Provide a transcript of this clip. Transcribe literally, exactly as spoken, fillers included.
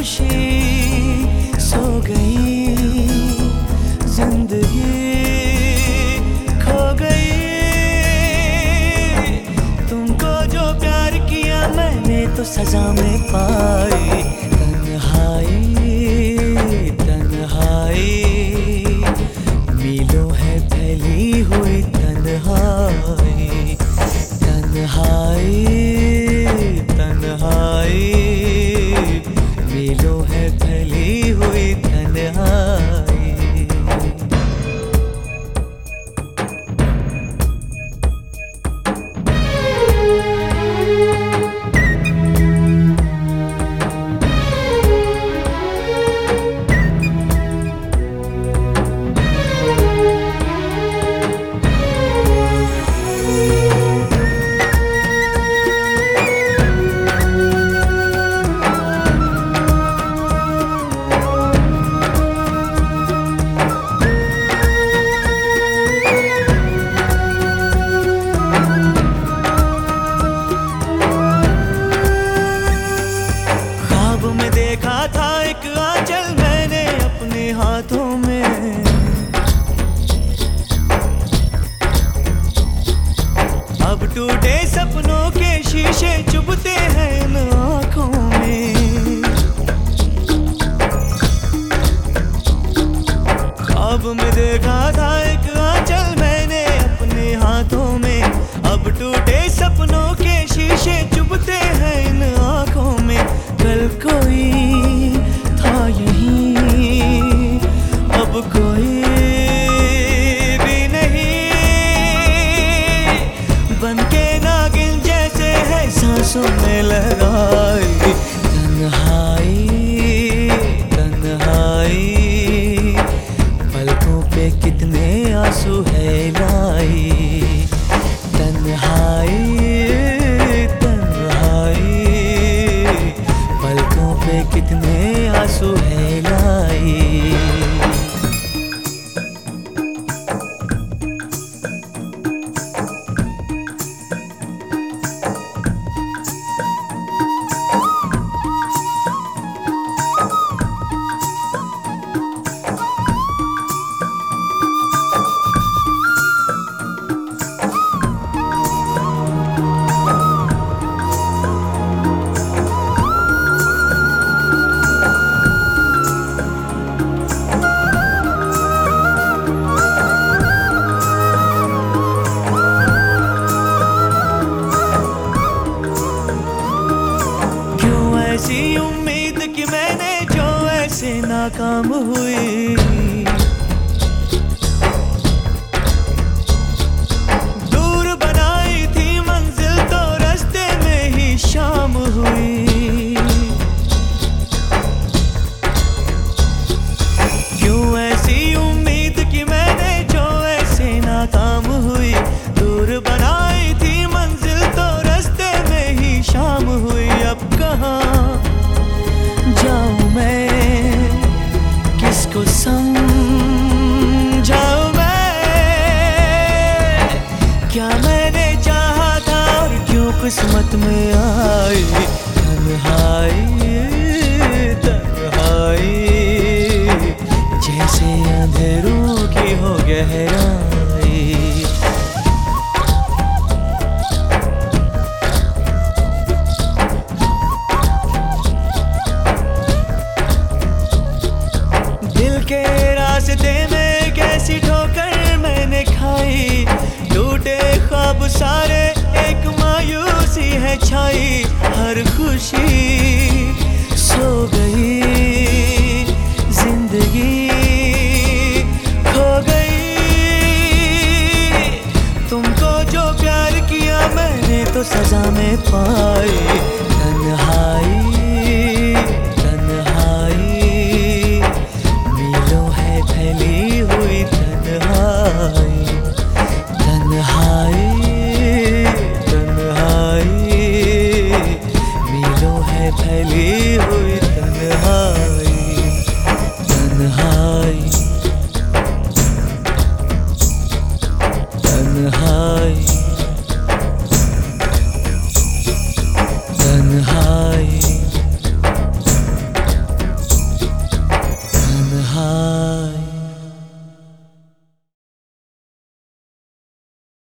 खुशी सो गई, जिंदगी खो गई। तुमको जो प्यार किया मैंने तो सजा में पाई। तन्हाई तन्हाई मीलों है फैली हुई तन्हाई। तन्हाई तन्हाई मीलों है फैली हुई तन्हाई। देखा था एक आंचल मैंने अपने हाथों में, अब टूटे सपनों के शीशे चुभते हैं इन आँखों में। ख्वाब में देखा था एक आंचल मैंने अपने हाथों में, अब टूटे सपनों के शीशे चुभते हैं इन आँखों में। कल कोई था यहीं, अब कोई भी नहीं, बनके नागिन जैसे है सांसों में लगाई। तन्हाई तन्हाई पलकों पे कितने आंसू है लाई। तन्हाई कितने आंसू है लाई। ऐसी उम्मीद कि मैंने जो ऐसे नाकाम हुई, दूर बनाई थी मंजिल तो रास्ते में ही शाम हुई। क्यों ऐसी उम्मीद कि मैंने जो ऐसे नाकाम हुई, दूर बनाई थी मंजिल तो रास्ते में ही शाम हुई। अब कहाँ जाऊं मैं, किसको समझाऊं मैं, क्या मैंने चाहा था और क्यों किस्मत में आई। तन्हाई तन्हाई जैसे अंधेरों की हो गहराई। के रास्ते में कैसी ठोकर मैंने खाई, टूटे ख्वाब सारे एक मायूसी है छाई। हर खुशी सो गई, जिंदगी खो गई। तुमको जो प्यार किया मैंने तो सजा में पाई। तन्हाई फैली हुई तन्हाई। तन्हाई तन्हाई मीलों है फैली हुई तन्हाई। तन्हाई तन्हाई